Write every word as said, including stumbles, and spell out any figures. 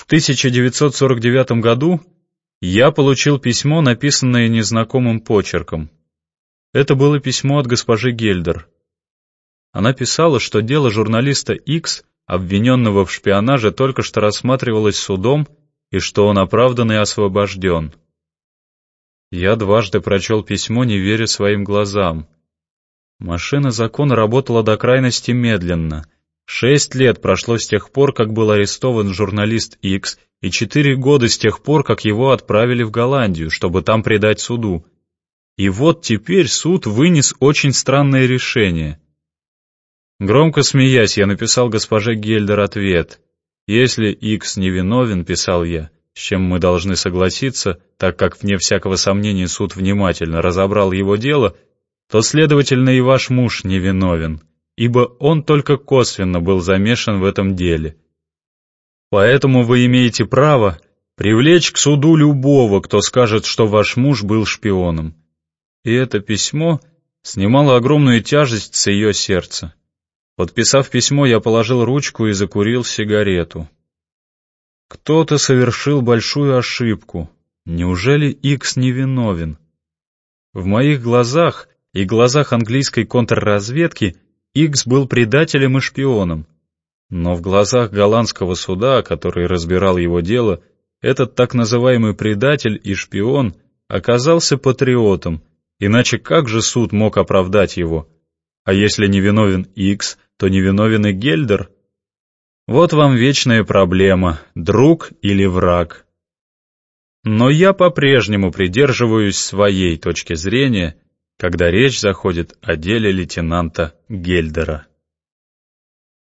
В тысяча девятьсот сорок девятом году я получил письмо, написанное незнакомым почерком. Это было письмо от госпожи Гельдер. Она писала, что дело журналиста Икс, обвиненного в шпионаже, только что рассматривалось судом и что он оправдан и освобожден. Я дважды прочел письмо, не веря своим глазам. Машина закона работала до крайности медленно. Шесть лет прошло с тех пор, как был арестован журналист Икс, и четыре года с тех пор, как его отправили в Голландию, чтобы там предать суду. И вот теперь суд вынес очень странное решение. Громко смеясь, я написал госпоже Гельдер ответ. «Если Икс невиновен, — писал я, — с чем мы должны согласиться, так как, вне всякого сомнения, суд внимательно разобрал его дело, то, следовательно, и ваш муж невиновен, ибо он только косвенно был замешан в этом деле. Поэтому вы имеете право привлечь к суду любого, кто скажет, что ваш муж был шпионом». И это письмо снимало огромную тяжесть с ее сердца. Подписав письмо, я положил ручку и закурил сигарету. Кто-то совершил большую ошибку. Неужели Икс невиновен? В моих глазах и глазах английской контрразведки Икс был предателем и шпионом. Но в глазах голландского суда, который разбирал его дело, этот так называемый предатель и шпион оказался патриотом, иначе как же суд мог оправдать его? А если невиновен Икс, то невиновен и Гельдер? Вот вам вечная проблема, друг или враг. Но я по-прежнему придерживаюсь своей точки зрения, когда речь заходит о деле лейтенанта Гельдера.